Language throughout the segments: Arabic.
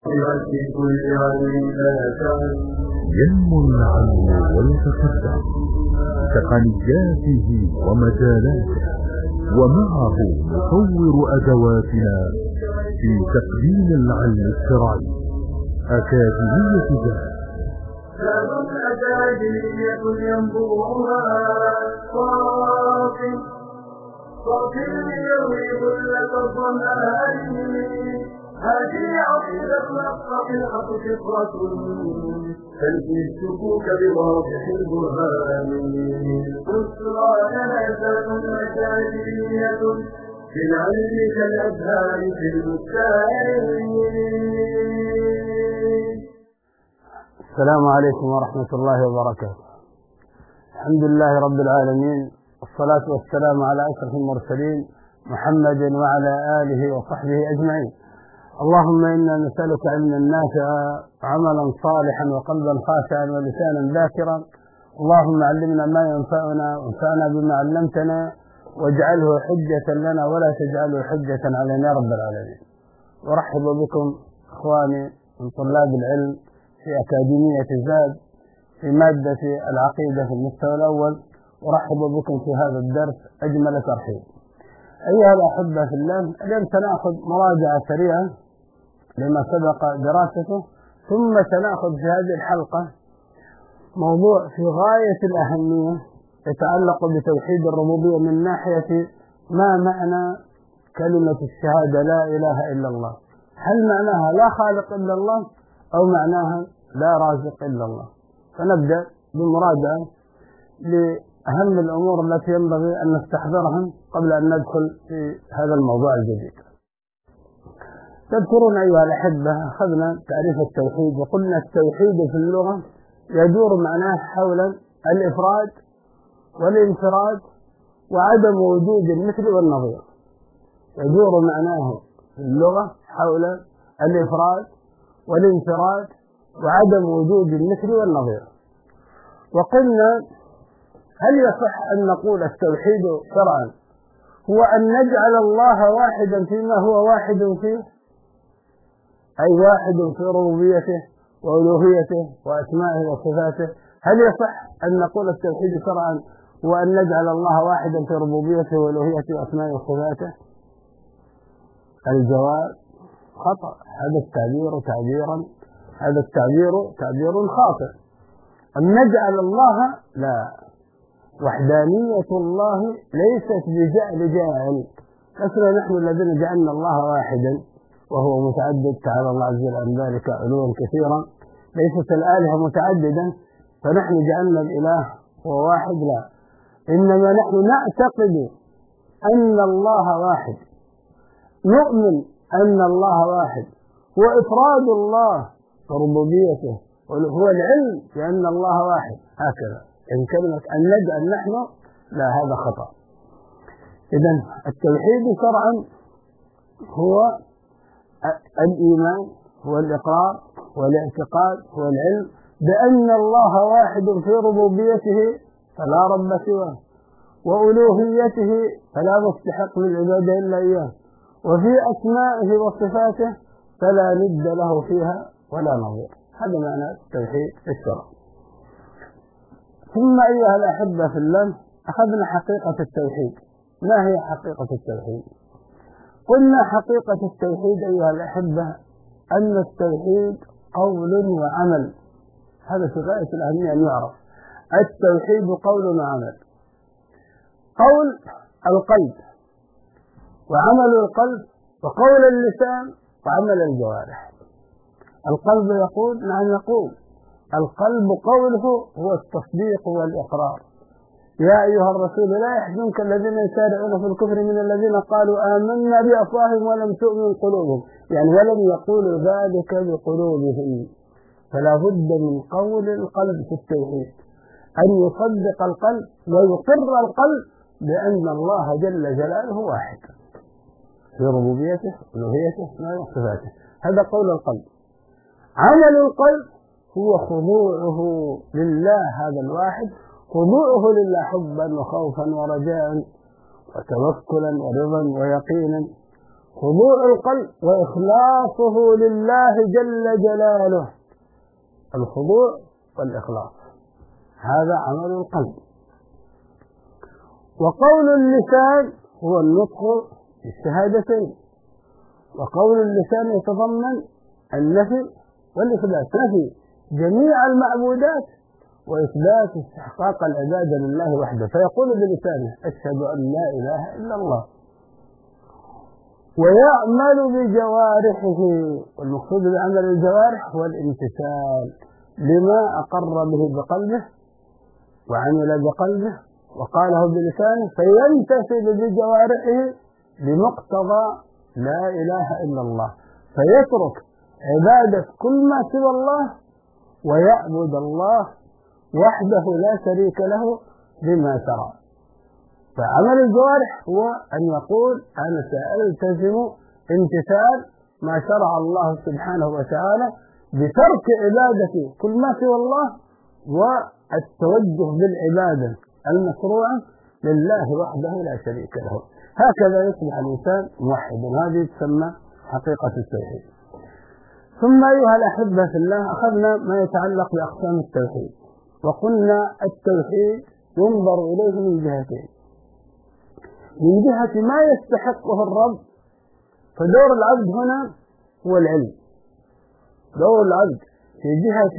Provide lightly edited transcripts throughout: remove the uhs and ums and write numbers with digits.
ينمو العلم ويتقدم تقنياته ومجالاته، ومعه نطور أدواتنا في تقديم العلم الشرعي. أكاديمية جهل أكاديمية ينبوها صافي ليروي ظلة الظمآن. هذه عقيدة الصحيحة فطرة تنفي الشكوك بواضح البرهان. بشرى لنا أكاديمية في العلم كالأزهار في البستان. السلام عليكم ورحمة الله وبركاته. الحمد لله رب العالمين، والصلاة والسلام على أشرف المرسلين محمد وعلى آله وصحبه أجمعين. اللهم إنا نسألك علما نافعا وعملا صالحا وقلبا خاشعا ولسانا ذاكرا. اللهم علمنا ما ينفعنا وانفعنا بما علمتنا، واجعله حجة لنا ولا تجعله حجة علينا رب العالمين. ورحب بكم إخواني من طلاب العلم في أكاديمية زاد في مادة العقيدة في المستوى الأول. ورحب بكم في هذا الدرس أجمل ترحيب. أيها الأحبة في الله، اليوم سنأخذ مراجعة سريعة لما سبق دراسته، ثم سنأخذ في هذه الحلقة موضوع في غاية الأهمية يتعلق بتوحيد الربوبية من ناحية ما معنى كلمة الشهادة لا إله إلا الله. هل معناها لا خالق إلا الله، أو معناها لا رازق إلا الله؟ فنبدأ بمراجعة لأهم الأمور التي ينبغي أن نستحضرها قبل أن ندخل في هذا الموضوع الجديد. تذكرون أيها الأحبة أخذنا تعريف التوحيد، وقلنا التوحيد في اللغة يدور معناه حول الإفراد والانفراد وعدم وجود المثل والنظير. يدور معناه في اللغة حول الإفراد والانفراد وعدم وجود المثل والنظير. وقلنا هل يصح أن نقول التوحيد شرعا هو أن نجعل الله واحدا فيما هو واحد فيه، أي واحد في ربوبيته وألوهيته وأسمائه وصفاته؟ هل يصح أن نقول التوحيد شرعا هو أن نجعل الله واحدا في ربوبيته وألوهيته وأسمائه وصفاته؟ الجواب خطأ. هذا التعبير خاطئ. أن نجعل الله، لا، وحدانية الله ليست بجعل جاعل. مثلا نحن الذين جعلنا الله واحدا وهو متعدد، تعالى الله عز وجل عن ذلك علوا كثيرا. ليست الآلهة متعددا فنحن جعلنا الإله هو واحد، لا، إنما نحن نعتقد أن الله واحد، نؤمن أن الله واحد، وإفراد الله وربوبيته هو العلم بأن الله واحد. هكذا إن كلمة أن نجعل نحن، لا، هذا خطأ. إذن التوحيد شرعا هو الإيمان، هو الإقرار، هو الاعتقاد، هو العلم بأن الله واحد في ربوبيته فلا رب سواه، وألوهيته فلا مستحق للعبادة إلا إياه، وفي أسمائه وصفاته فلا ند له فيها ولا نظير. هذا معنى التوحيد الشرعي. ثم أيها الأحبة في الله، أخذنا حقيقة التوحيد. ما هي حقيقة التوحيد؟ قلنا حقيقة التوحيد أيها الأحبة أن التوحيد قول وعمل. هذا في غاية الأهمية أن يعرف. التوحيد قول وعمل. قول القلب، وعمل القلب، وقول اللسان، وعمل الجوارح. القلب يقول، نعم يقول. القلب قوله هو التصديق والإقرار. يا أيها الرسول لا يحزنك الذين يسارعون في الكفر من الذين قالوا آمنا بأفواههم ولم تؤمن قلوبهم، يعني ولم يقولوا ذلك بقلوبهم. فلا بد من قول القلب في التوحيد، أن يصدق القلب ويقر القلب بأن الله جل جلاله واحد في ربوبيته وألوهيته وصفاته. هذا قول القلب. عمل القلب هو خضوعه لله هذا الواحد، خضوعه لله حبا وخوفا ورجاء وتوكلا ورضا ويقينا، خضوع القلب وإخلاصه لله جل جلاله. الخضوع والإخلاص هذا عمل القلب. وقول اللسان هو النطق بالشهادتين، وقول اللسان يتضمن النفي والإثبات، نفي جميع المعبودات وإثبات استحقاق العبادة لله وحده، فيقول بلسانه أشهد أن لا إله إلا الله، ويعمل بجوارحه، والمقصود بعمل الجوارح هو الامتثال لما أقر به بقلبه وعمل بقلبه وقاله بلسانه، فيمتثل بجوارحه بمقتضى لا إله إلا الله، فيترك عبادة كل ما سوى الله ويعبد الله وحده لا شريك له بما شرع. فعمل الجوارح هو أن يقول أنا سألتزم امتثال ما شرع الله سبحانه وتعالى بترك عبادة كل ما سوى الله والتوجه بالعبادة المشروعة لله وحده لا شريك له. هكذا يصبح الإنسان موحدا، هذه تسمى حقيقة التوحيد. ثم أيها الأحبة في الله، أخذنا ما يتعلق بأقسام التوحيد، وقلنا التوحيد ينظر إليه من جهتين: من جهة ما يستحقه الرب، فدور العبد هنا هو العلم. دور العبد في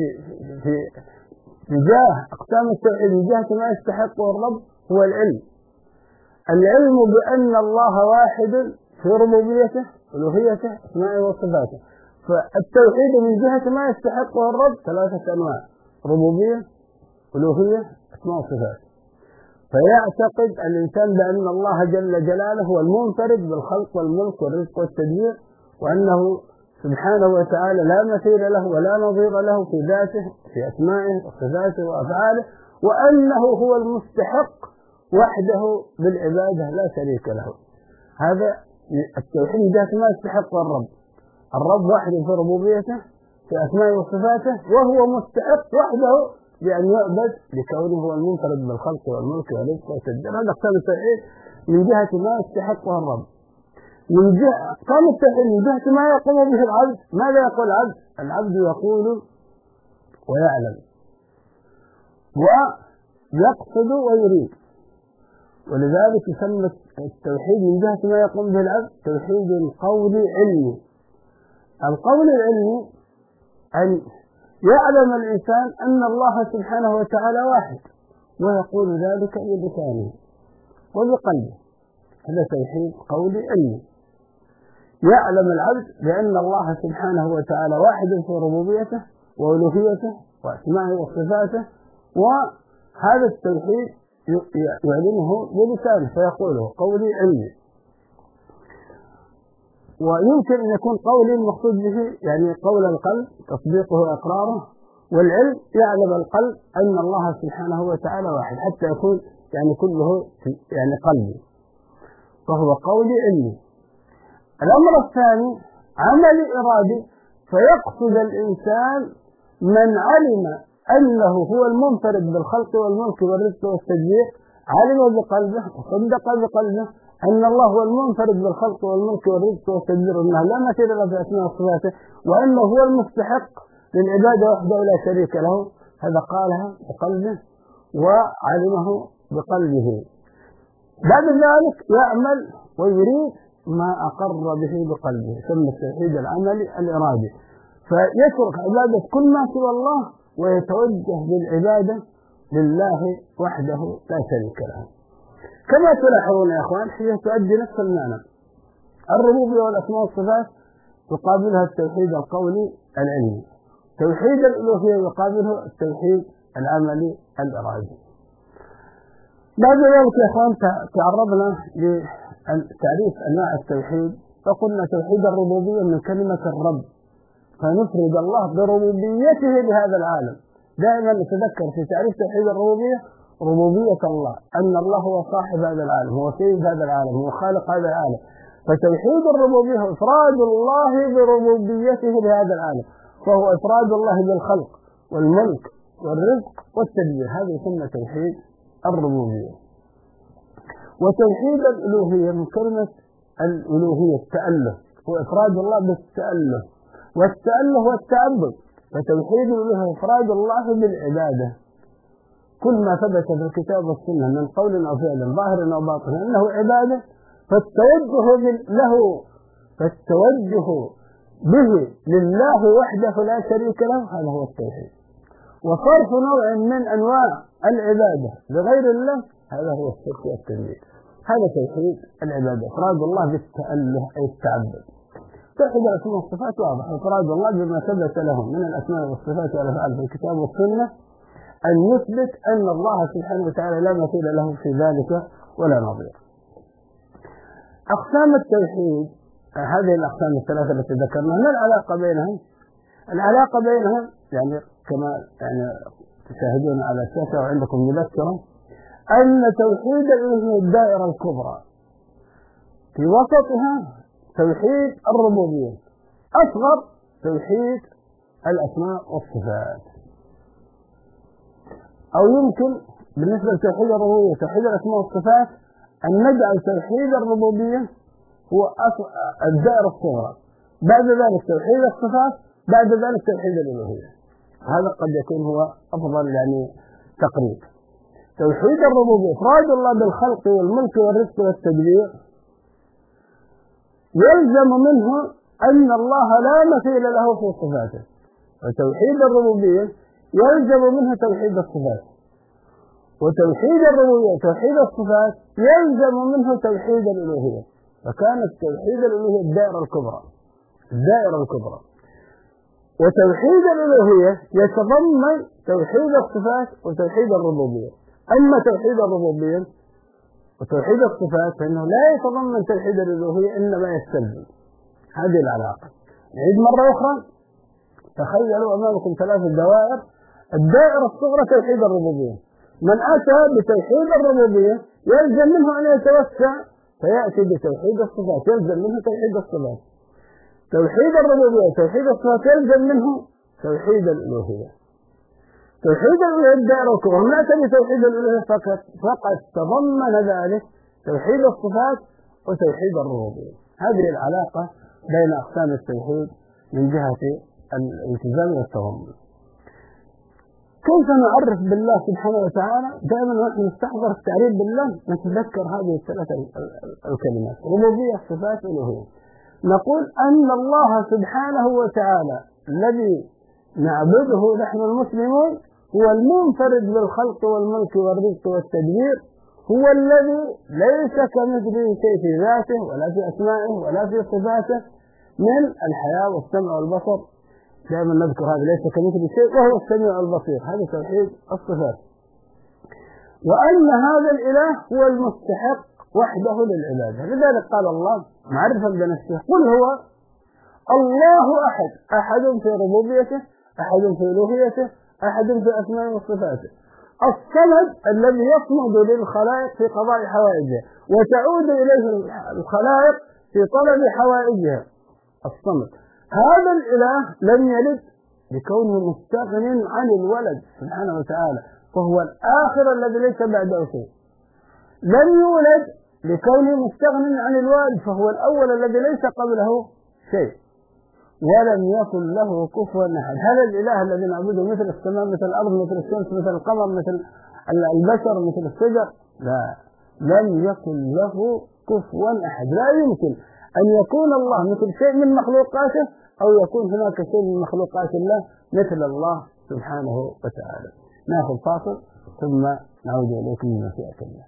جهة أقسام التوحيد من جهة ما يستحقه الرب هو العلم. العلم بأن الله واحد في ربوبيته ألوهيته أسمائه وصفاته. فالتوحيد من جهة ما يستحقه الرب 3 أنواع: ربوبية، ألوهية، أسماء وصفات. فيعتقد الإنسان بأن الله جل جلاله هو المنفرد بالخلق والملك والرزق والتدبير، وأنه سبحانه وتعالى لا مثيل له ولا نظير له في ذاته في أسمائه وصفاته وأفعاله، وأنه هو المستحق وحده بالعبادة لا شريك له. هذا التوحيد من جهة ما يستحقه الرب وحده في ربوبيته في أسمائه وصفاته، وهو مستحق وحده بأن يعبد لكونه هو المنفرد بالخلق والملك والرزق والتدبير. هذا أقسام التوحيد من جهة ما يستحقه الرب. من جهة أقسام التوحيد من جهة ما يقوم به العبد، ماذا يقول العبد؟ العبد يقول ويعلم ويقصد ويريد، ولذلك يسمى التوحيد من جهة ما يقوم به العبد توحيد القول علمي. القول العلمي أن يعلم الإنسان أن الله سبحانه وتعالى واحد، ويقول ذلك بلسانه وبقلبه، هذا توحيد قولي علمي. يعلم العبد بأن الله سبحانه وتعالى واحد في ربوبيته وألوهيته وأسمائه وصفاته، وهذا التوحيد يعلمه بلسانه فيقوله قولي علمي. ويمكن أن يكون قولي المقصود به يعني قول القلب تصديقه وإقراره، والعلم يعلم القلب أن الله سبحانه وتعالى واحد حتى يكون يعني كله يعني قلبي، فهو قولي علمي. الأمر الثاني عمل إرادي، فيقصد الإنسان من علم أنه هو المنفرد بالخلق والملك والرزق والتدبير، علم بقلبه وصدق بقلبه أن الله هو المنفرد بالخلق والملك والرزق والتدبير، أنه لا مثيل له في أسماء وصفاته، وأنه هو المستحق للعبادة وحده لا شريك له. هذا قالها بقلبه وعلمه بقلبه. بعد ذلك يعمل ويريد ما أقر به بقلبه، يسمى التوحيد العملي الإرادي، فيترك عبادة كل ما سوى الله ويتوجه بالعبادة لله وحده لا شريك له. كما تلاحظون يا أخوان هي تؤدي نفس المعنى. الربوبية والأسماء والصفات يقابلها التوحيد القولي العلمي، توحيد الألوهية يقابله التوحيد العملي الإرادي. بعد ذلك يا أخوان تعرضنا لتعريف أنواع التوحيد، فقلنا توحيد الربوبية من كلمة الرب، فنفرد الله بربوبيته لهذا العالم. دائما نتذكر في تعريف توحيد الربوبية ربوبية الله، أن الله هو صاحب هذا العالم، هو سيد هذا العالم، هو خالق هذا العالم. فتوحيد الربوبية هو إفراد الله بربوبيته لهذا العالم، فهو إفراد الله بالخلق والملك والرزق والتدبير، هذا يسمى توحيد الربوبية. وتوحيد الألوهية من كلمة الألوهية التأله، هو إفراد الله بالتأله، والتأله هو التعبد. فتوحيد الألوهية إفراد الله بالعبادة. كل ما ثبت في الكتاب والسنة من قول أو فعل ظاهر أو باطن أنه عبادة، فالتوجه به لله وحده لا شريك له، هذا هو التوحيد. وصرف نوع من أنواع العبادة لغير الله، هذا هو الشرك والتكذيب. هذا توحيد العبادة، إفراد الله بالتأله أي التعبد. توحيد الأسماء والصفات واضح، إفراد الله بما ثبت له من الأسماء والصفات والأفعال في الكتاب والسنة، أن يثبت أن الله سبحانه وتعالى لا مثيل له في ذلك ولا نظير. أقسام التوحيد هذه الأقسام الثلاثة التي ذكرناها، ما العلاقة بينهم؟ العلاقة بينهم يعني كما تشاهدون على الشاشة وعندكم مذكرة، أن توحيد الألوهية الدائرة الكبرى في وسطها توحيد الربوبية، أصغر توحيد الأسماء والصفات. أو يمكن بالنسبة لتوحيد الربوبية توحيد الأسماء والصفات أن نجعل توحيد الربوبية هو الدائرة الصغرى، بعد ذلك توحيد الصفات، بعد ذلك توحيد الألوهية. هذا قد يكون هو أفضل يعني تقريب. توحيد الربوبية إفراد الله بالخلق والملك والرزق والتدبير، يلزم منه أن الله لا مثيل له في صفاته. وتوحيد الربوبية يلزم منه توحيد الصفات، وتوحيد الربوبية توحيد الصفات يلزم منه توحيد الألوهية. فكانت توحيد الألوهية الدائرة الكبرى. وتوحيد الألوهية يتضمن توحيد الصفات وتوحيد الربوبية. أما توحيد الربوبية وتوحيد الصفات فإنه لا يتضمن توحيد الألوهية، إنما يستلزم. هذه العلاقة. نعيد مرة أخرى، تخيلوا أمامكم 3 دوائر. الدائرة الصغرى توحيد الربوبية، من أتى بتوحيد الربوبية يلزم منه أن يتوسع فيأتي بتوحيد الصفات، يلزم منه توحيد الصفات. توحيد الربوبية توحيد الصفات يلزم منه توحيد الألوهية. توحيد الألوهية الدائرة الكبرى، من أتى بتوحيد الألوهية فقط تضمن ذلك توحيد الصفات وتوحيد الربوبية. هذه العلاقة بين أقسام التوحيد من جهة الالتزام والتضمن. كيف نعرف بالله سبحانه وتعالى؟ دائما ونحن نستحضر التعريف بالله نتذكر هذه الثلاث الكلمات: ربوبية، صفات، ألوهية. نقول أن الله سبحانه وتعالى الذي نعبده نحن المسلمون هو المنفرد بالخلق والملك والرزق والتدبير، هو الذي ليس كمثله شيء في ذاته ولا في أسمائه ولا في صفاته من الحياة والسمع والبصر. دائما نذكر هذا، ليس كمثله شيء وهو السميع البصير. هذا توحيد الصفات. وأن هذا الإله هو المستحق وحده للعبادة. لذلك قال الله معرفا بنفسه: قل هو الله أحد، أحد في ربوبيته، أحد في ألوهيته، أحد في أسمائه وصفاته، الصمد الذي يصمد للخلائق في قضاء حوائجها وتعود إليه الخلائق في طلب حوائجها. الصمد هذا الإله لم يلد لكونه مستغن عن الولد سبحانه وتعالى، فهو الآخر الذي ليس بعده شيء. لم يولد لكونه مستغن عن الوالد، فهو الأول الذي ليس قبله شيء. ولم يكن له كفوا أحد. هذا الإله الذي نعبده مثل السماء، مثل الأرض، مثل الشمس، مثل القمر، مثل البشر، مثل الشجر، لا، لم يكن له كفوا أحد. لا يمكن أن يكون الله مثل شيء من مخلوقاته أو يكون هناك شيء من مخلوقات الله مثل الله سبحانه وتعالى. نأخذ فاصل ثم نعود إليكم من مشيئة الله.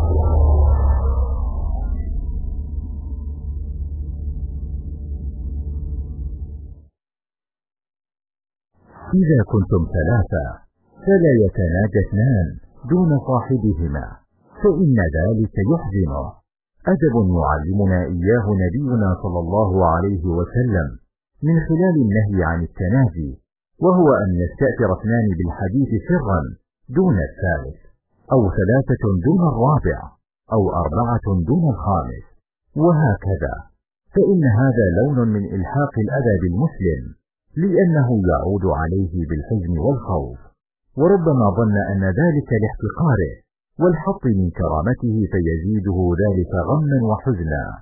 إذا كنتم 3 فلا يتناجى 2 دون صاحبهما، فإن ذلك يحزنه. أدب يعلمنا إياه نبينا صلى الله عليه وسلم من خلال النهي عن التناجي، وهو أن يستأثر 2 بالحديث سرا دون الثالث، أو 3 دون الرابع، أو 4 دون الخامس، وهكذا. فإن هذا لون من إلحاق الأذى بالمسلم، لأنه يعود عليه بالحزن والخوف، وربما ظن أن ذلك لاحتقاره والحط من كرامته، فيزيده ذلك غما وحزنا.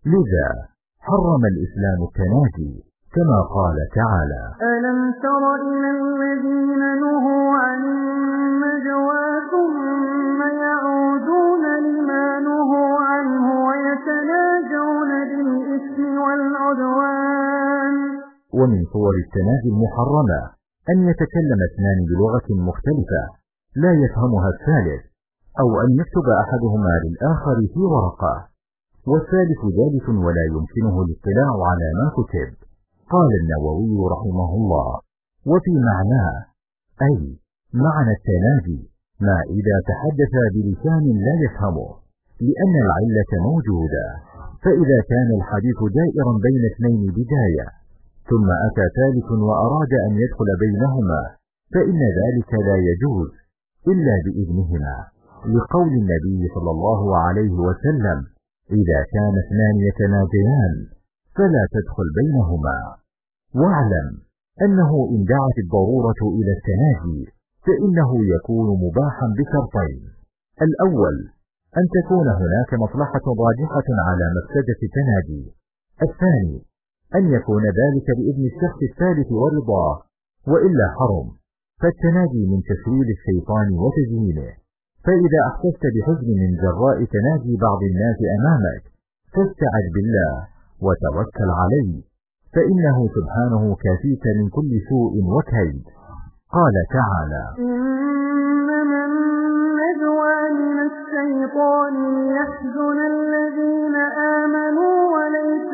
لذا حرم الإسلام التناجي كما قال تعالى: ألم تر إلى الذين نهوا عن النجوى ثم يعودون لما نهوا عنه ويتناجون بالإثم والعدوان. ومن صور التناجي المحرمة أن يتكلم اثنان بلغة مختلفة لا يفهمها الثالث، أو أن يكتب أحدهما للآخر في ورقة والثالث ذلك ولا يمكنه الاطلاع على ما كتب. قال النووي رحمه الله: وفي معناه أي معنى التناجي ما إذا تحدث بلسان لا يفهمه، لأن العلة موجودة. فإذا كان الحديث دائرا بين اثنين بداية ثم أتى ثالث وأراد أن يدخل بينهما فإن ذلك لا يجوز إلا بإذنهما، لقول النبي صلى الله عليه وسلم: إذا كان اثنان يتناجيان فلا تدخل بينهما. واعلم أنه إن دعت الضرورة إلى التناجي فإنه يكون مباحا بشرطين: الأول أن تكون هناك مصلحة راجحة على مفسدة التناجي، الثاني أن يكون ذلك بإذن الشخص الثالث ورضاه، وإلا حرم. فالتناجي من تسويل الشيطان وتزيينه، فإذا أحسست بحزن من جراء تناجي بعض الناس أمامك فاستعذ بالله وتوكل عليه، فإنه سبحانه كافيك من كل سوء وكيد. قال تعالى: إنما النجوى من الشيطان ليحزن الذين آمنوا وليس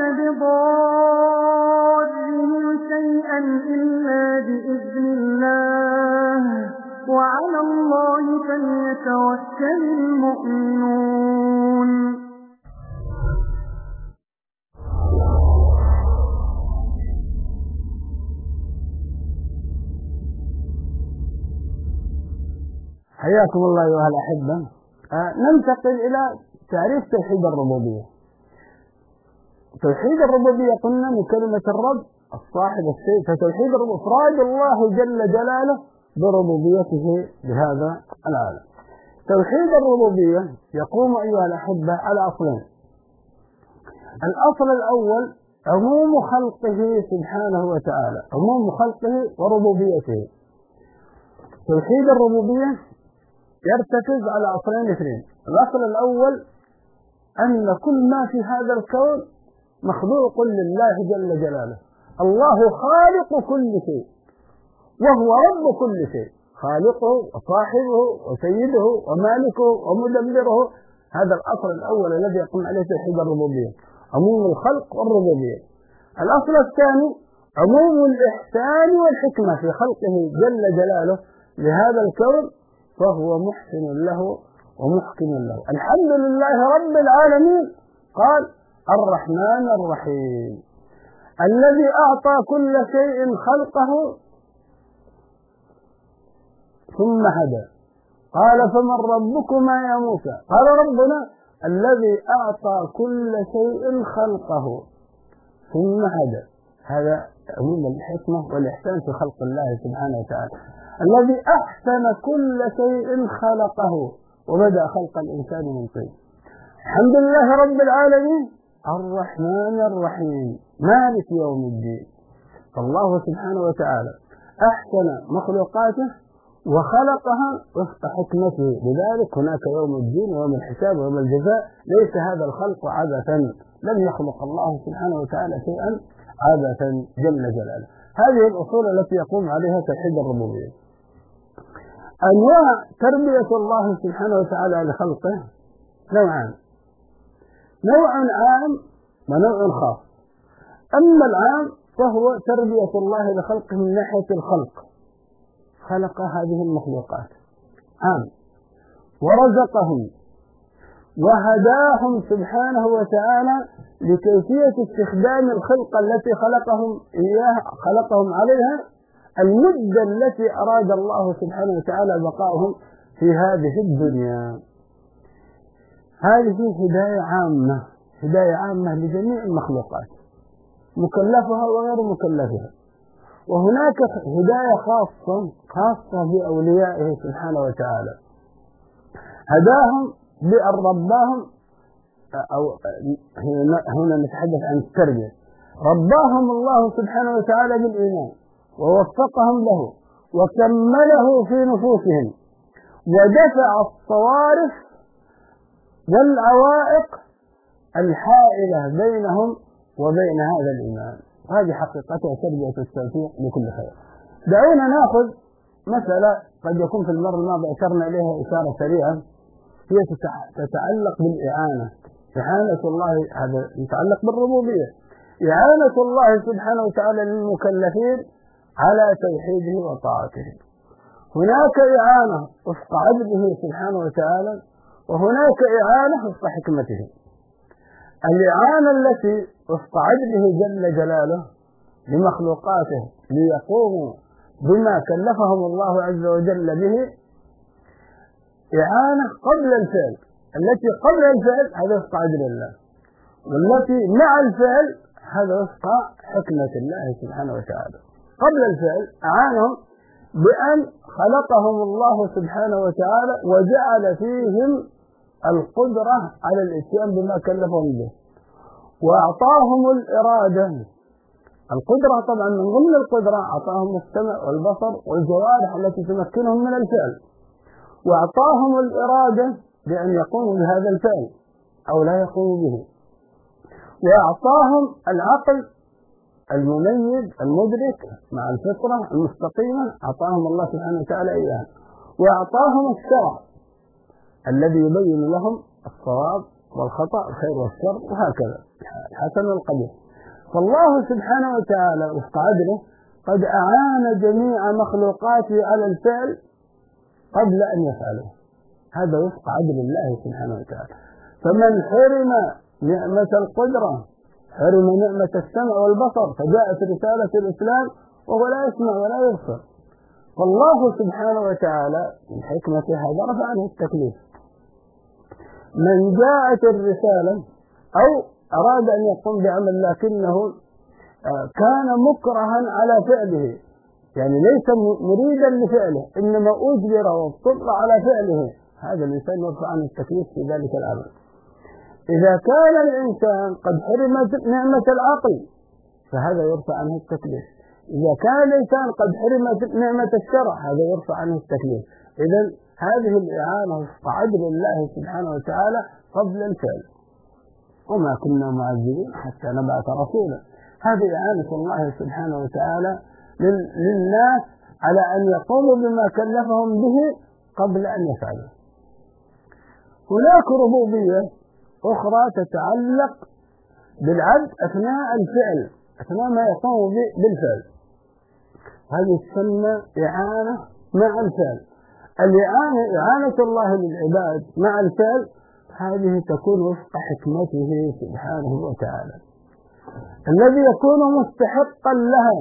بضارهم شيئا إلا بإذن الله وعلى الله فليتوكل المؤمنون. حياكم الله أيها الأحبة. ننتقل إلى تعريف توحيد الربوبية. توحيد الربوبية قلنا من كلمة الرب الصاحب الشيء، فتوحيد الربوبية إفراد الله جل جلاله بربوبيته بهذا العالم. توحيد الربوبية يقوم أيها الأحبة على أصلين: الأصل الأول عموم خلقه سبحانه وتعالى، عموم خلقه وربوبيته. توحيد الربوبية يرتكز على أصلين اثنين: الأصل الأول أن كل ما في هذا الكون مخلوق لله جل جلاله، الله خالق كل شيء وهو رب كل شيء، خالقه وصاحبه وسيده ومالكه ومدبره. هذا الأصل الأول الذي يقوم عليه توحيد الربوبية، عموم الخلق والربوبية. الأصل الثاني عموم الإحسان والحكمة في خلقه جل جلاله لهذا الكون، فهو محسن له ومحكم له. الحمد لله رب العالمين. قال: الرحمن الرحيم الذي أعطى كل شيء خلقه ثم هدى. قال: فمن ربكما يا موسى؟ قال: ربنا الذي أعطى كل شيء خلقه ثم هدى. هذا عموم الحكمة والإحسان في خلق الله سبحانه وتعالى. الذي أحسن كل شيء خلقه وبدأ خلق الإنسان من طين. الحمد لله رب العالمين الرحمن الرحيم مالك يوم الدين. فالله سبحانه وتعالى أحسن مخلوقاته وخلقها وفق حكمته، لذلك هناك يوم الدين ويوم الحساب ويوم الجزاء. ليس هذا الخلق عبثا، لم يخلق الله سبحانه وتعالى شيئا عبثا جل جلاله. هذه الأصول التي يقوم عليها توحيد الربوبية. أنواع تربية الله سبحانه وتعالى لخلقه نوعان: نوع عام ونوع خاص. أما العام فهو تربية الله لخلقه من ناحية الخلق، خلق هذه المخلوقات عام ورزقهم وهداهم سبحانه وتعالى لكيفية استخدام الخلقة التي خلقهم عليها المدة التي أراد الله سبحانه وتعالى بقائهم في هذه الدنيا. هذه هداية عامة لجميع المخلوقات، مكلفها وغير مكلفها. وهناك هداية خاصة بأوليائه سبحانه وتعالى، هداهم بأن رباهم أو هنا نتحدث عن التربية. رباهم الله سبحانه وتعالى بالإيمان ووفقهم له وكمله في نفوسهم ودفع الصوارف والعوائق الحائلة بينهم وبين هذا الإيمان. هذه حقيقتها تربية التوفيق لكل خير. دعونا نأخذ مسألة قد يكون في المرة الماضية أشرنا إليها إشارة سريعة، هي تتعلق بالإعانة. إعانة الله، هذا يتعلق بالربوبية، إعانة الله سبحانه وتعالى للمكلفين على توحيده وطاعته. هناك إعانة وفق عدله سبحانه وتعالى، وهناك إعانة وفق حكمته. الإعانة التي وفق عدله جل جلاله لمخلوقاته ليقوموا بما كلفهم الله عز وجل به إعانة قبل الفعل. التي قبل الفعل هذا وفق عدل الله، والتي مع الفعل هذا وفق حكمة الله سبحانه وتعالى. قبل الفعل أعانهم بأن خلقهم الله سبحانه وتعالى وجعل فيهم القدرة على الاتيان بما كلفهم به، وأعطاهم الإرادة. القدرة طبعا من ضمن القدرة أعطاهم السمع والبصر والجوارح التي تمكنهم من الفعل، وأعطاهم الإرادة بأن يقوموا بهذا الفعل أو لا يقوموا به، وأعطاهم العقل المميز المدرك مع الفطرة المستقيمة، أعطاهم الله سبحانه وتعالى إياه، وأعطاهم الشرع الذي يبين لهم الصواب والخطأ الخير والشر وهكذا الحسن والقبيح. فالله سبحانه وتعالى وفق عدله قد أعان جميع مخلوقاته على الفعل قبل أن يفعلوا. هذا وفق عدل الله سبحانه وتعالى. فمن حرم نعمة القدرة حرم نعمة السمع والبصر، فجاءت رسالة الإسلام وهو لا يسمع ولا يبصر. فالله سبحانه وتعالى من حكمته هذا رفع عنه التكليف. من جاءت الرسالة أو أراد أن يقوم بعمل لكنه كان مكرها على فعله، يعني ليس مريدا لفعله إنما أجبر واضطر على فعله، هذا الإنسان يرفع عنه التكليف في ذلك العمل. إذا كان الإنسان قد حرم نعمة العقل فهذا يرفع عنه التكليف. إذا كان الإنسان قد حرم نعمة الشرع هذا يرفع عنه التكليف. إذن هذه الإعانة وفق عدل الله سبحانه وتعالى قبل الفعل. وما كنا معذبين حتى نبعث رسولا. هذه إعانة الله سبحانه وتعالى للناس على أن يقوموا بما كلفهم به قبل أن يفعلوا. هناك ربوبية أخرى تتعلق بالعبد أثناء الفعل، أثناء ما يقوم بالفعل، هذه تسمى إعانة مع الفعل. إعانة الله للعباد مع الفعل هذه تكون وفق حكمته سبحانه وتعالى. الذي يكون مستحقا لها،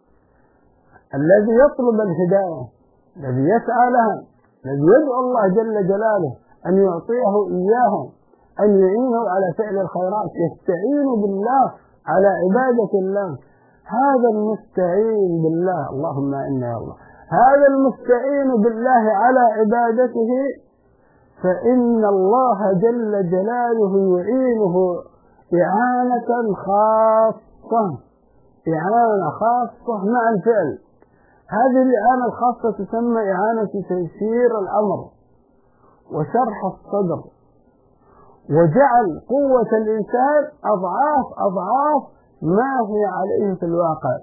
الذي يطلب الهداية، الذي يسعى لها، الذي يدعو الله جل جلاله أن يعطيه إياه، أن يعينه على فعل الخيرات، يستعين بالله على عبادة الله. هذا المستعين بالله، اللهم إنا يا الله، هذا المستعين بالله على عبادته فإن الله جل جلاله يعينه إعانة خاصة، إعانة خاصة مع الفعل. هذه الإعانة الخاصة تسمى إعانة تيسير الأمر وشرح الصدر، وجعل قوة الإنسان أضعاف ما هي عليه في الواقع.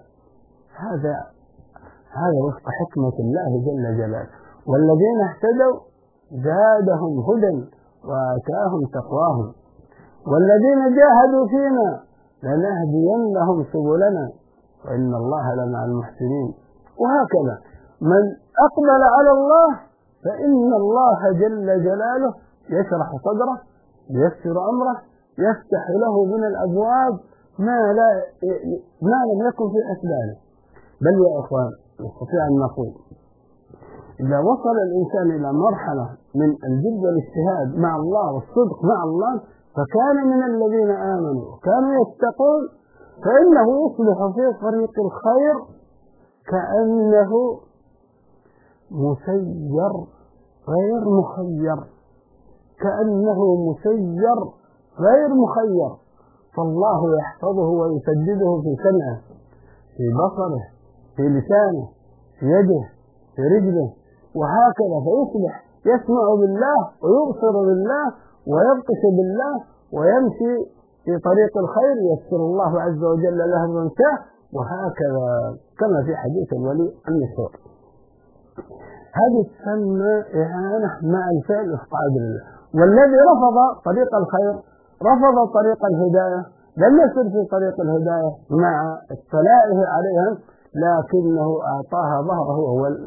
هذا وفق حكمة الله جل جلاله. والذين اهتدوا زادهم هدى وآتاهم تقواهم، والذين جاهدوا فينا لنهدينهم سبلنا وإن الله لمع المحسنين. وهكذا من أقبل على الله فإن الله جل جلاله يشرح صدره، ييسر أمره، يفتح له من الأبواب ما لم يكن في حسبانه. بل يا إخوان نستطيع أن نقول إذا وصل الإنسان إلى مرحلة من الجد والاجتهاد مع الله والصدق مع الله فكان من الذين آمنوا وكانوا يتقون، فإنه يصبح في طريق الخير كأنه مسير غير مخير، كأنه مسير غير مخير، فالله يحفظه ويسدده في سمعه، في بصره، في لسانه، في يده، في رجله، وهكذا، فيصبح يسمع بالله ويبصر بالله ويبطش بالله ويمشي في طريق الخير، يسر الله عز وجل له المنشاه، وهكذا كما في حديث الولي المشهور. هذه تسمى إعانة مع الفعل إفقاد لله. والذي رفض طريق الخير، رفض طريق الهداية، لم يسر في طريق الهداية مع اطلاعه عليها، لكنه أعطاها ظهره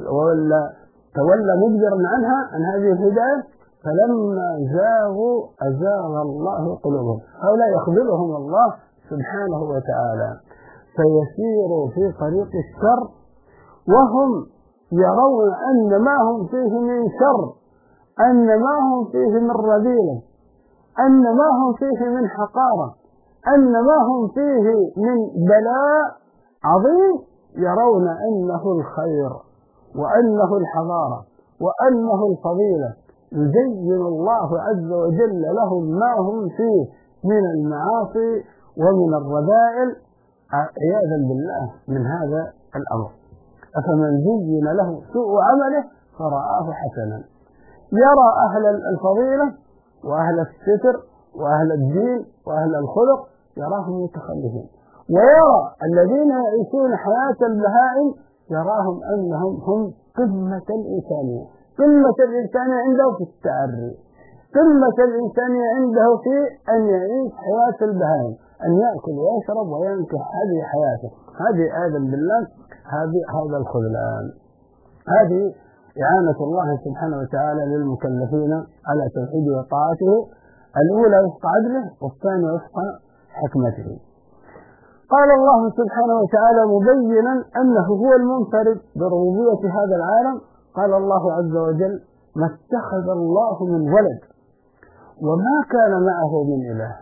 تولى مدبرا عنها عن هذه الهداية، فلما زاغوا أزاغ الله قلوبهم. هؤلاء يخذلهم الله سبحانه وتعالى، فيسيروا في طريق الشر وهم يرون أن ما هم فيه من شر، أن ما هم فيه من رذيلة، أن ما هم فيه من حقارة، أن ما هم فيه من بلاء عظيم، يرون أنه الخير وأنه الحضارة وأنه الفضيلة. يزين الله عز وجل لهم ما هم فيه من المعاصي ومن الرذائل عياذا بالله من هذا الأمر. أفمن زين له سوء عمله فرآه حسنا، يرى أهل الفضيلة وأهل الستر وأهل الدين وأهل الخلق يراهم متخلفين، ويرى الذين يعيشون حياة البهائم يراهم أنهم هم قمة الإنسانية. قمة الإنسانية عنده في التعري، قمة الإنسانية عنده في أن يعيش حياة البهائم، أن يأكل ويشرب وينكح، هذه حياته، هذه آذن بالله، هذا الخذلان. هذه إعانة الله سبحانه وتعالى للمكلفين على توحيده وطاعته، الأولى وفق عدله والثانية وفق حكمته. قال الله سبحانه وتعالى مبينا أنه هو المنفرد بربوبية هذا العالم، قال الله عز وجل: ما اتخذ الله من ولد وما كان معه من إله.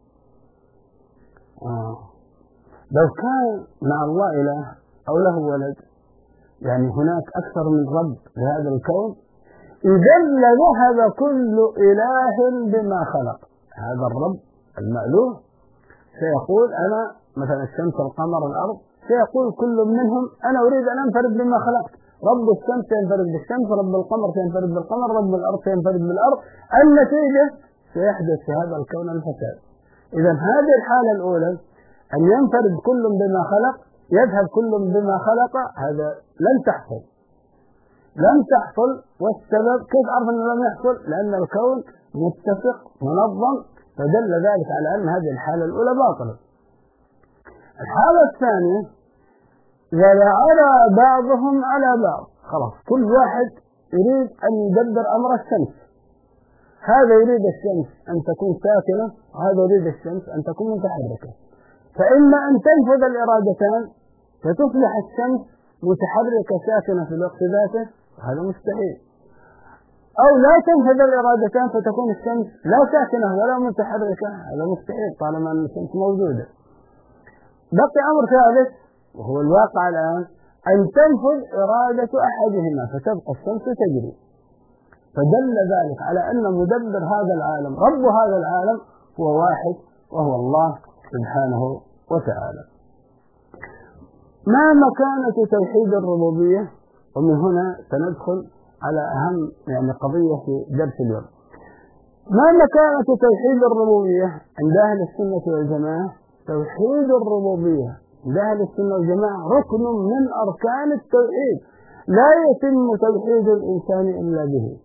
لو كان مع الله إله أو له ولد، يعني هناك أكثر من رب لهذا الكون، إذا لذهب كل إله بما خلق. هذا الرب المألوه سيقول أنا مثلا الشمس القمر الأرض، سيقول كل منهم أنا أريد أن أنفرد بما خلقت. رب الشمس ينفرد بالشمس، رب القمر سينفرد بالقمر، رب الأرض سينفرد بالأرض. النتيجة سيحدث في هذا الكون الفساد. إذا هذه الحالة الأولى أن ينفرد كل بما خلق، يذهب كل بما خلق، هذا لن تحصل. والسبب كيف عرف أنه لم يحصل؟ لأن الكون متفق منظم، فدل ذلك على أن هذه الحالة الأولى باطلة. الحالة الثانية: ولعلى بعضهم على بعض، خلاص كل واحد يريد أن يدبر أمر الشمس، هذا يريد الشمس أن تكون ساكنة وهذا يريد الشمس أن تكون متحركة، فإما أن تنفذ الإرادتان فتصبح الشمس متحركة ساكنة في الوقت ذاته، هذا مستحيل، أو لا تنفذ الإرادتان فتكون الشمس لا ساكنة ولا متحركة، هذا مستحيل طالما أن الشمس موجودة. بقي أمر ثالث وهو الواقع الآن، أن تنفذ إرادة أحدهما فتبقى الشمس تجري، فدل ذلك على أن مدبر هذا العالم، رب هذا العالم، هو واحد وهو الله سبحانه وتعالى. ما مكانة توحيد الربوبية؟ ومن هنا سندخل على أهم قضية في درس اليوم. ما مكانة توحيد الربوبية عند أهل السنة والجماعة؟ توحيد الربوبية عند أهل السنة والجماعة ركن من أركان التوحيد، لا يتم توحيد الإنسان إلا به،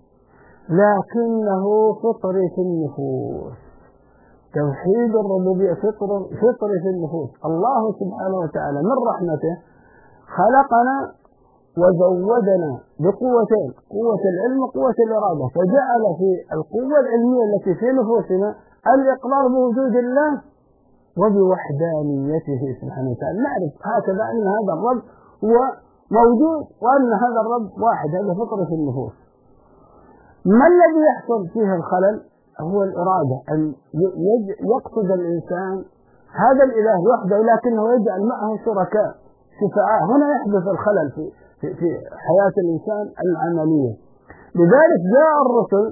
لكنه فطري في النفوس. توحيد الربوبية فطري في النفوس. الله سبحانه وتعالى من رحمته خلقنا وزودنا بقوتين، قوة العلم وقوة الإرادة، فجعل في القوة العلمية التي في نفوسنا الإقرار بوجود الله وبوحدانيته سبحانه وتعالى، نعرف هكذا أن هذا الرب هو موجود وأن هذا الرب واحد، هذا فطرة في النفوس. ما الذي يحصل فيه الخلل؟ هو الإرادة، أن يقصد الإنسان هذا الإله وحده لكنه يجعل معه شركاء شفعاء، هنا يحدث الخلل في حياة الإنسان العملية. لذلك جاء الرسل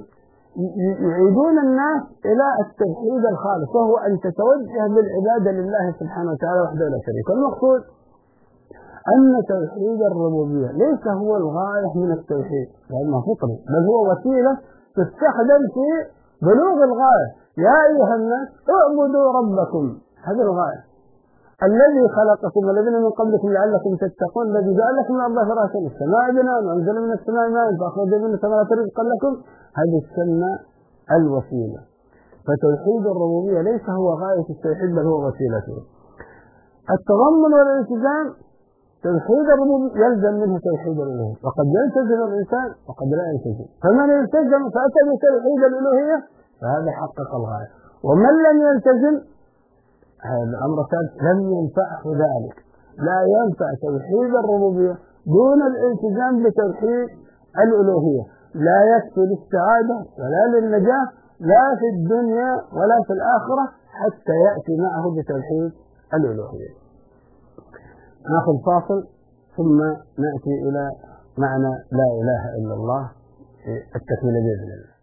يعيدون الناس إلى التوحيد الخالص، وهو أن تتوجه بالعبادة لله سبحانه وتعالى وحده لا شريك له. المقصود أن توحيد الربوبية ليس هو الغاية من التوحيد لأنه فطري، بل هو وسيلة تستخدم في بلوغ الغاية. يا أيها الناس اعبدوا ربكم، هذه الغاية، الذي خلقكم والذين من قبلكم لعلكم تتقون، الذي جعل لكم من الأرض فراشا والسماء بناء وأنزل من السماء ماء فأخرج من الثمرات رزقا لكم، هذه تسمى الوسيلة. فتوحيد الربوبية ليس هو غاية التوحيد بل هو وسيلته. التضمن والالتزام، توحيد الربوبية يلزم منه توحيد الألوهية، وقد يلتزم الإنسان وقد لا يلتزم، فمن التزم فأتى بتوحيد الألوهية فهذا حقق الغاية، ومن لم يلتزم هذا الأمر الثالث لم ينفعه ذلك. لا ينفع توحيد الربوبية دون الالتزام بتوحيد الألوهية، لا يكفي للسعادة ولا للنجاة لا في الدنيا ولا في الآخرة حتى يأتي معه بتوحيد الألوهية. نأخذ فاصل ثم نأتي إلى معنى لا إله إلا الله التكملة بإذن الله.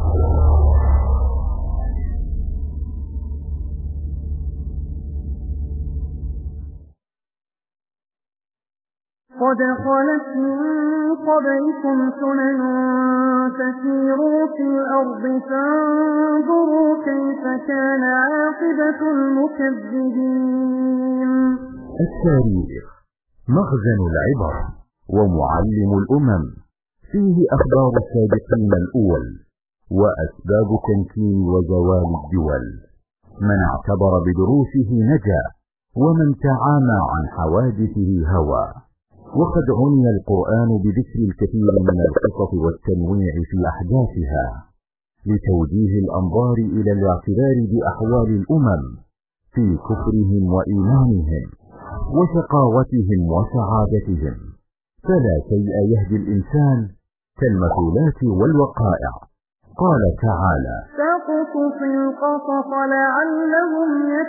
قد خلت من قبلكم سنن فسيروا في الأرض فانظروا كيف كان عاقبة المكذبين. التاريخ مخزن العبر ومعلم الأمم، فيه أخبار السابقين الأول وأسباب تمكين وزوال الدول. من اعتبر بدروسه نجا، ومن تعامى عن حوادثه هوى. وقد عني القرآن بذكر الكثير من القصص والتنويع في أحداثها لتوجيه الأنظار إلى الاعتبار بأحوال الأمم في كفرهم وإيمانهم وشقاوتهم وسعادتهم. فلا شيء يهدي الإنسان كالمثولات والوقائع. قال تعالى: فاقصص القصص لعلهم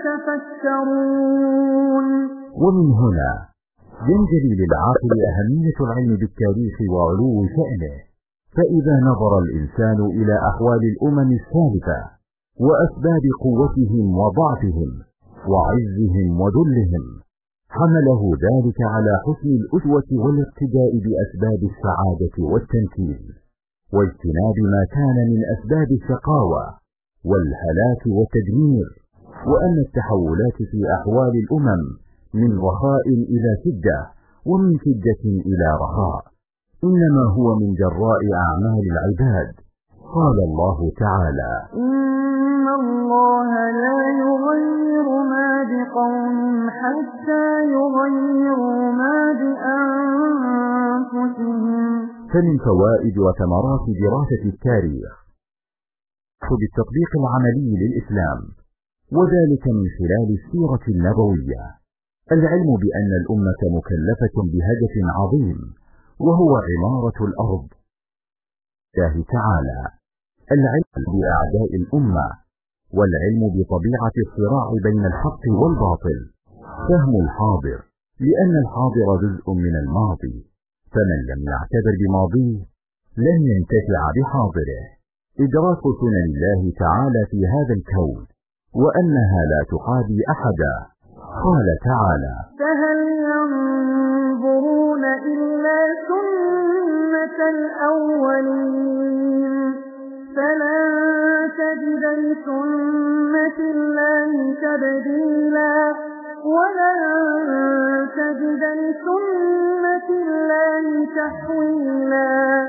يتفكرون. ومن هنا ينجلي للعاقل أهمية العلم بالتاريخ وعلو شأنه، فإذا نظر الإنسان إلى أحوال الأمم السابقة وأسباب قوتهم وضعفهم وعزهم وذلهم، حمله ذلك على حسن الأسوة والاقتداء بأسباب السعادة والتمكين، واجتناب ما كان من أسباب الشقاوة والهلاك والتدمير. وأن التحولات في أحوال الأمم من رخاء إلى شدة ومن شدة إلى رخاء إنما هو من جراء أعمال العباد. قال الله تعالى: إن الله لا يغير ما بقوم حتى يغيروا ما بأنفسهم. فمن فوائد وثمرات دراسة التاريخ بالتطبيق العملي للإسلام، وذلك من خلال السيرة النبوية، العلم بأن الأمة مكلفة بهدف عظيم وهو عمارة الأرض. الله تعالى: العلم بأعداء الأمة، والعلم بطبيعة الصراع بين الحق والباطل، فهم الحاضر لأن الحاضر جزء من الماضي، فمن لم يعتبر بماضيه لن ينتفع بحاضره. إدراك سنن الله تعالى في هذا الكون وأنها لا تحابي أحدا. قال تعالى: فهل ينظرون إلا سنة الأولين فلن تجد لسنة الله تبديلا ولن تجد لسنة الله تحويلا.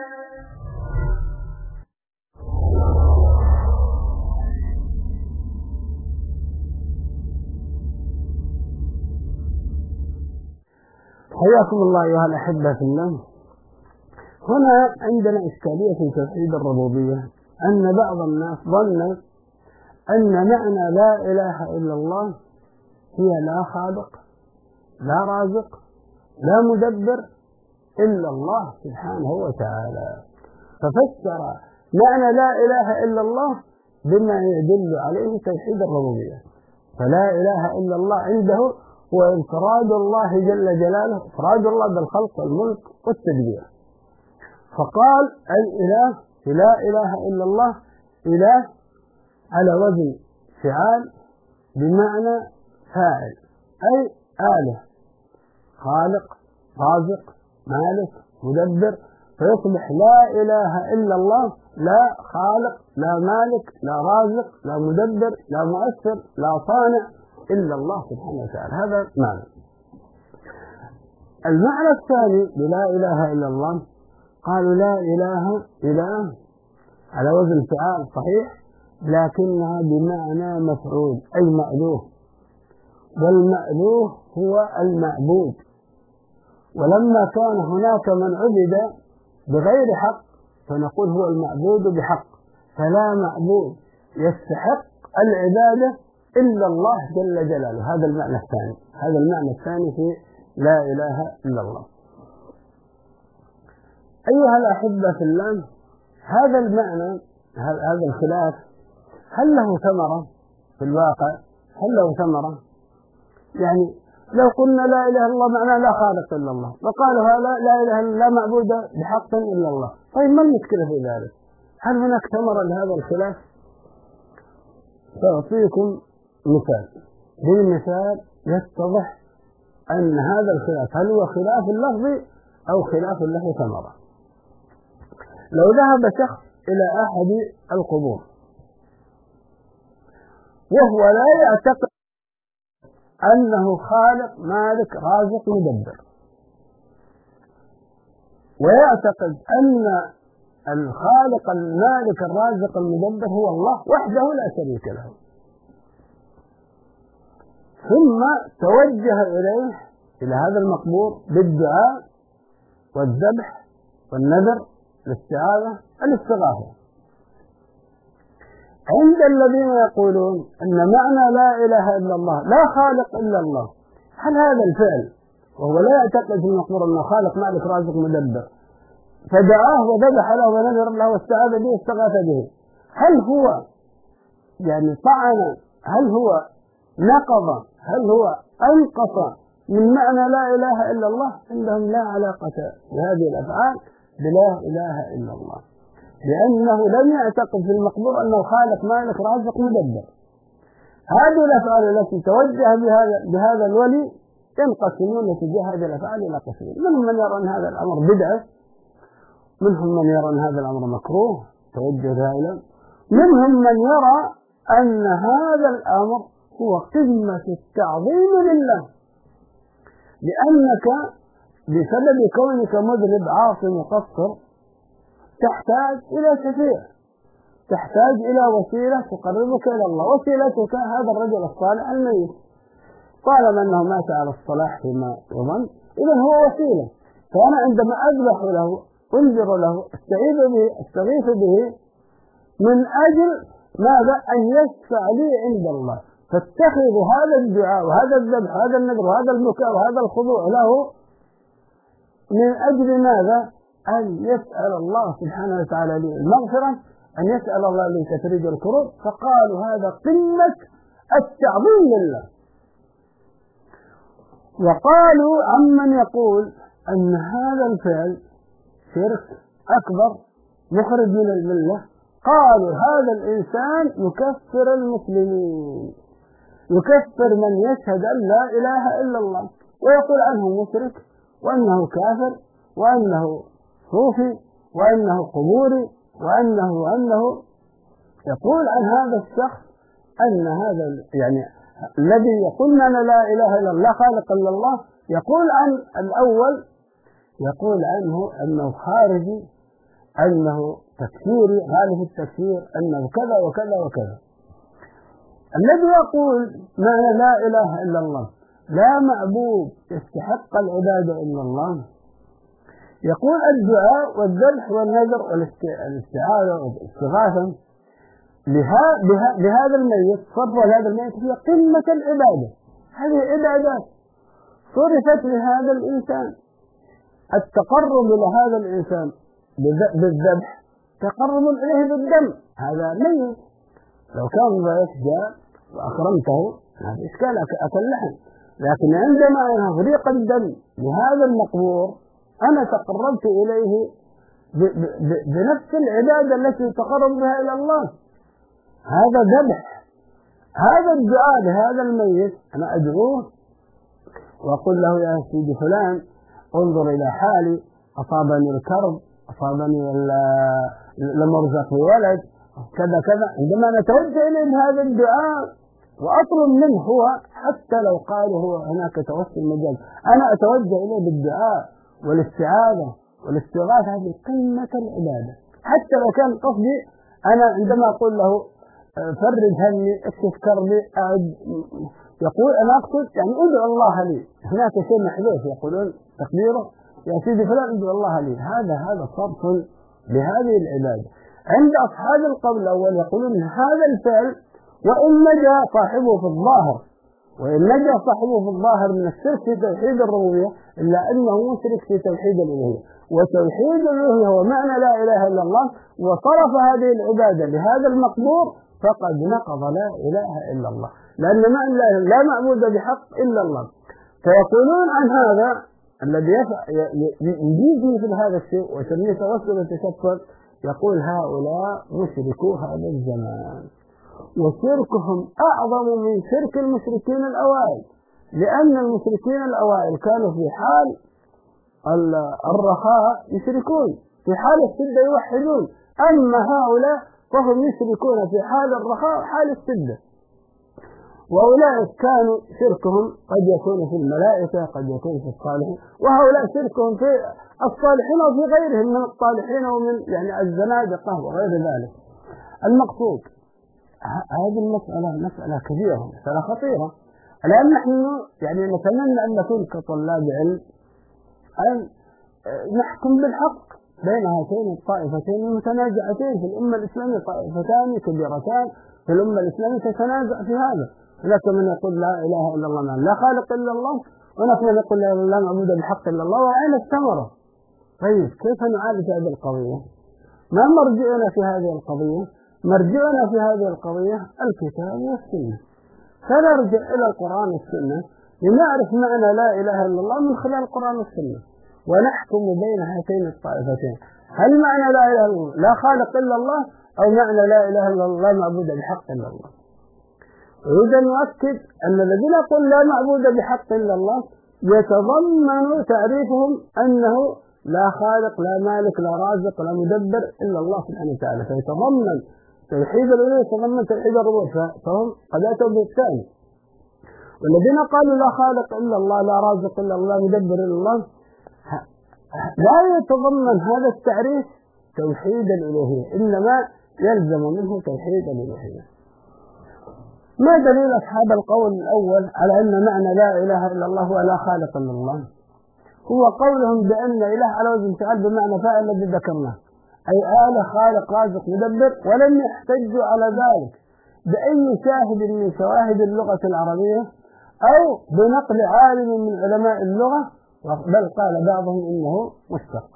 حياكم الله أيها الأحبة في الله. هنا عندنا إشكالية في توحيد الربوبية، أن بعض الناس ظن أن معنى لا إله إلا الله هي لا خالق لا رازق لا مدبر إلا الله سبحانه وتعالى، ففسر معنى لا إله إلا الله بما يدل عليه توحيد الربوبية. فلا إله إلا الله عنده هو انفراد الله جل جلاله، انفراد الله بالخلق والملك والتدبير. فقال الإله لا إله إلا الله إله على وزن فعال بمعنى فاعل، أي آله، خالق رازق مالك مدبر، فيصبح لا إله إلا الله، لا خالق لا مالك لا رازق لا مدبر لا مؤثر لا صانع إلا الله سبحانه وتعالى. هذا معنى. المعنى الثاني بلا إله إلا الله، قالوا لا إله على وزن فعال صحيح، لكنها بمعنى مفعول أي مألوه، والمألوه هو المعبود. ولما كان هناك من عبد بغير حق فنقول هو المعبود بحق، فلا معبود يستحق العبادة إلا الله جل جلاله. هذا المعنى الثاني، هذا المعنى الثاني في لا إله إلا الله. أيها الأحبة في الله، هذا المعنى هذا الخلاف هل له ثمرة في الواقع؟ هل له ثمرة؟ يعني لو قلنا لا إله إلا الله معناه لا خالق إلا الله، وقالوا لا إله إلا لا معبود بحق إلا الله، طيب ما المشكلة في ذلك؟ هل هناك ثمرة لهذا الخلاف؟ سأعطيكم مثال، بالمثال يتضح أن هذا الخلاف هل هو خلاف لفظي أو خلاف له ثمرة. لو ذهب شخص إلى أحد القبور وهو لا يعتقد أنه خالق مالك رازق مدبر، ويعتقد أن الخالق المالك الرازق المدبر هو الله وحده لا شريك له، ثم توجه إلى هذا المقبور بالدعاء والذبح والنذر الاستعاذة الاستغاثة. عند الذين يقولون أن معنى لا إله إلا الله لا خالق إلا الله، هل هذا الفعل وهو لا يعتقد في المقبور أنه خالق مالك رازق مدبر فدعاه وذبح له ونذر له واستعاذ به واستغاث به، هل هو يعني طعن، هل هو نقض، هل هو أنقص من معنى لا إله إلا الله؟ عندهم لا علاقة بهذه الأفعال بلا إله إلا الله، لأنه لم يعتقد في المقبور أنه خالق مالك رازق مدبر. هذه الأفعال التي توجه بهذا الولي ينقسمون تجاه هذه الأفعال إلى قسمين، منهم من يرى أن هذا الأمر بدعة، منهم من يرى أن هذا الأمر مكروه توجه إليه، منهم من يرى أن هذا الأمر هو قمة التعظيم لله، لأنك بسبب كونك مذنب عاصي مقصر تحتاج إلى شفيع، تحتاج إلى وسيلة تقربك إلى الله، وسيلتك هذا الرجل الصالح الميت، طالما أنه مات على الصلاح فيما يظن إذن هو وسيلة، فأنا عندما أذبح له أنذر له أستغيث به من أجل ماذا؟ أن يشفع لي عند الله، فاتخذ هذا الدعاء وهذا الذبح وهذا النذر وهذا البكاء وهذا الخضوع له من أجل ماذا؟ أن يسأل الله سبحانه وتعالى لي المغفرة، أن يسأل الله لي تفريج الكروب، فقالوا هذا قمة التعظيم لله. وقالوا عمن يقول أن هذا الفعل شرك أكبر مخرج من الملة، قالوا هذا الإنسان يكفر المسلمين، يكفر من يشهد أن لا إله إلا الله ويقول عنه مشرك وأنه كافر وأنه صوفي وأنه قبوري وأنه يقول عن هذا الشخص أن هذا يعني الذي يقول أن لا إله إلا الله خالق إلا الله، يقول عن الأول يقول عنه أنه خارجي، أنه تكفيري غالب التكفير، أنه كذا وكذا وكذا. الذي يقول معنى لا إله إلا الله لا معبود يستحق العبادة إلا الله، يقول الدعاء والذبح والنذر والاستعاذة والاستغاثة لهذا الميت، صرف هذا الميت هي قمة العبادة، هذه عبادات صرفت لهذا الإنسان. التقرب إلى هذا الإنسان بالذبح تقرب إليه بالدم، هذا ميت، لو كان ضيف جاء وأكرمته هذا إشكال أكل لحم، لكن عندما أفريق الدم لهذا المقبور أنا تقربت إليه بنفس العبادة التي تقرب بها إلى الله، هذا ذبح. هذا الدعاء لهذا الميت أنا أدعوه وأقول له يا سيدي فلان انظر إلى حالي، أصابني الكرب، أصابني لم أرزق ولد كذا كذا. عندما نتوجه إليه بهذا الدعاء وأطلب منه هو، حتى لو قال هو هناك توسل مجال، أنا أتوجه إليه بالدعاء والاستعاذة والاستغاثة، هذه قمة العبادة. حتى لو كان قصدي أنا عندما أقول له فرج همي اكشف كربي يقول أنا أقصد يعني ادعو الله لي، هناك شيء محذوف يقولون تقديره يا سيدي فلان ادعو الله لي. هذا صرف لهذه العبادة. عند أصحاب القول الأول يقولون هذا الفعل وإن نجا صاحبه في الظاهر، وإن نجا صاحبه في الظاهر من الشرك في توحيد الربوبية، إلا أنه مشرك في توحيد الألوهية. وتوحيد الألوهية هو معنى لا إله إلا الله، وصرف هذه العبادة لهذا المقبور فقد نقض لا إله إلا الله، لأن لا معبود بحق إلا الله. فيقولون عن هذا الذي يجيز مثل هذا الشيء ويسميه توسل وتشفع، يقول هؤلاء مشركو هذا الزمان، وشركهم أعظم من شرك المشركين الأوائل، لأن المشركين الأوائل كانوا في حال الرخاء يشركون، في حال الشدة يوحدون، أما هؤلاء فهم يشركون في حال الرخاء وحال الشدة. وأولئك كانوا شركهم قد يكون في الملائكة، قد يكون في الصالحين، وهؤلاء شركهم في الصالحين وفي غيرهم من الصالحين ومن يعني الزنادقة وغير ذلك. المقصود هذه المسألة مسألة كبيرة، مسألة خطيرة. الآن نحن يعني نتمنى أن نكون كطلاب علم أن نحكم بالحق بين هاتين الطائفتين المتنازعتين في الأمة الإسلامية، طائفتان كبيرتان في الأمة الإسلامية تتنازع في هذا. هناك من يقول لا إله إلا الله، لا خالق إلا الله، وهناك من يقول لا معبود بحق إلا الله، وأين الثمرة؟ طيب كيف نعالج هذه القضية؟ ما مرجعنا في هذه القضية؟ مرجعنا في هذه القضية الكتاب والسنة، فنرجع إلى القرآن والسنة لنعرف معنى لا إله إلا الله من خلال القرآن والسنة، ونحكم بين هاتين الطائفتين. هل معنى لا إله إلا الله لا خالق إلا الله، أو معنى لا إله إلا الله لا معبود بحق إلا الله؟ أريد أن أؤكد أن الذين يقول لا معبود بحق إلا الله يتضمن تعريفهم أنه لا خالق لا مالك لا رازق لا مدبر إلا الله سبحانه وتعالى، فيتضمن توحيد الألوهية، يتضمن توحيد الربوبية، فهم قد أتوا بالثاني. والذين قالوا لا خالق إلا الله لا رازق إلا الله لا مدبر إلا الله لا يتضمن هذا التعريف توحيد الألوهية، إنما يلزم منه توحيد الألوهية. ما دليل أصحاب القول الأول على أن معنى لا إله إلا الله ولا خالق إلا الله؟ هو قولهم بأن إله على وجه الفعل بمعنى فاعل الذي ذكرناه، أي آلة خالق رازق مدبر، ولم يحتجوا على ذلك بأي شاهد من شواهد اللغة العربية أو بنقل عالم من علماء اللغة، بل قال بعضهم إنه مشتق.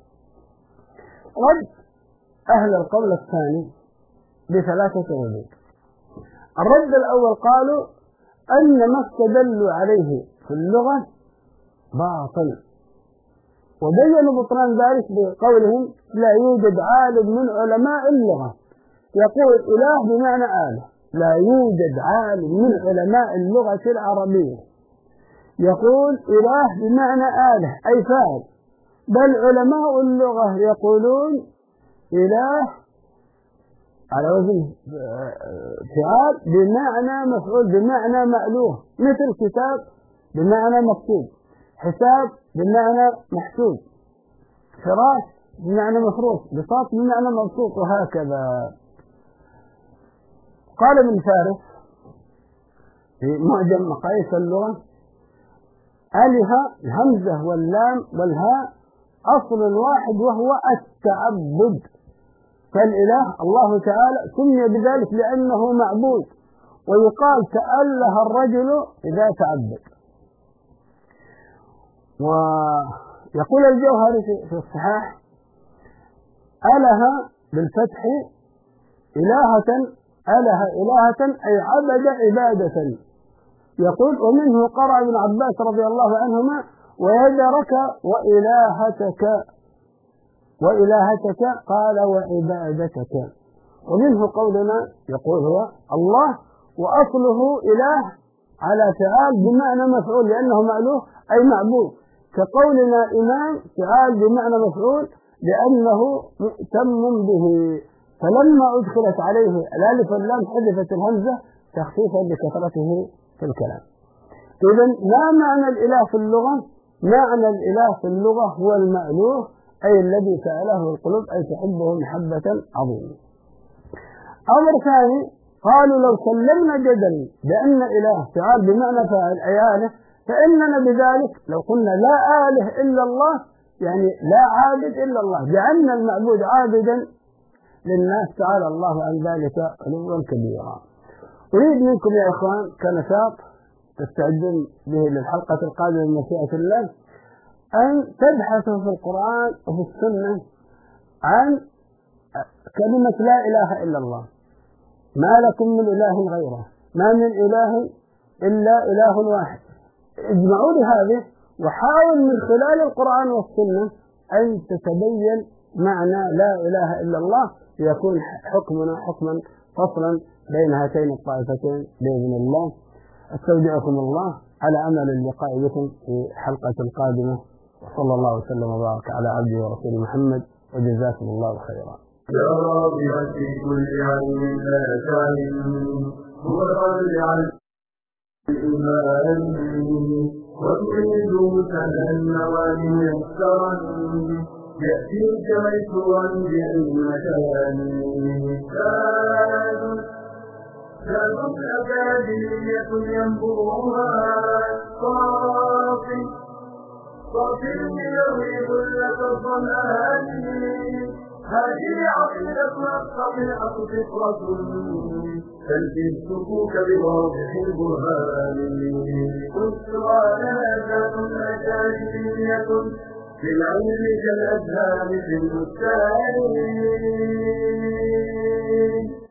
رد أهل القول الثاني بثلاثة ردود. الرد الأول قالوا أن ما استدلوا عليه في اللغة باطل، وبينوا بطلان ذلك بقولهم لا يوجد عالم من علماء اللغة يقول إله بمعنى آلة، لا يوجد عالم من علماء اللغة العربية يقول إله بمعنى آلة أي فاعل، بل علماء اللغة يقولون إله على وزن فعال بمعنى مفعول بمعنى مألوه، مثل كتاب بمعنى مكتوب، حساب بمعنى محسوب، فراش بمعنى مفروش، بساط بمعنى مبسوط، وهكذا. قال ابن فارس في معجم مقاييس اللغة: أله الهمزة واللام والهاء أصل واحد وهو التعبد، فالإله الله تعالى سمي بذلك لأنه معبود، ويقال تأله الرجل إذا تعبد. ويقول الجوهري في الصحاح: أله بالفتح إلهة، أله إلهة أي عبد عبادة. يقول: ومنه قرأ ابن عباس رضي الله عنهما: ويدرك وإلهتك، وإلهتك قال وعبادتك. ومنه قولنا يقول هو الله، وأصله إله على فعال بمعنى مفعول لأنه مألوه أي معبود، كقولنا إمام فعال بمعنى مفعول لأنه مؤتم به، فلما أدخلت عليه الألف واللام حذفت الهمزة تخفيفا لكثرته في الكلام. إذن ما معنى الإله في اللغة؟ معنى الإله في اللغة هو المألوه أي الذي فعله القلوب أي تحبه محبة عظيمة. أمر ثاني قالوا لو سلمنا جدلا بأن إله فعال بمعنى فاعل أي آله، فإننا بذلك لو قلنا لا آله إلا الله يعني لا عابد إلا الله، جعلنا المعبود عابدا للناس تعالى الله عن ذلك علوا كبيرا. أريد منكم يا إخوان كنشاط تستعدون به للحلقة القادمة من مشيئة الله أن تبحثوا في القرآن وفي السنة عن كلمة لا إله إلا الله. ما لكم من إله غيره، ما من إله إلا إله واحد. اجمعوا لهذه وحاول من خلال القرآن والسنة أن تتبين معنى لا إله إلا الله ليكون حكمنا حكما فصلا بين هاتين الطائفتين بإذن الله. استودعكم الله على أمل اللقاء بكم في حلقة قادمة، وصلى الله وسلم وبارك على عبده ورسوله محمد، وجزاكم الله خيرا. يا رابعا في كل علم لا تعلم هو الرد عن الإيمان وتريد تنوى ميسرا يأتيك ميسورا بعلم كان أكاديمية ينبوها صافي يروي ظلة الظمآن هذه عقيدتنا الصحيحة فطرة تلقي السكوك بواضح البرهان بشرى لنا ذات أكاديمية في العلم كالأذهان في البستان.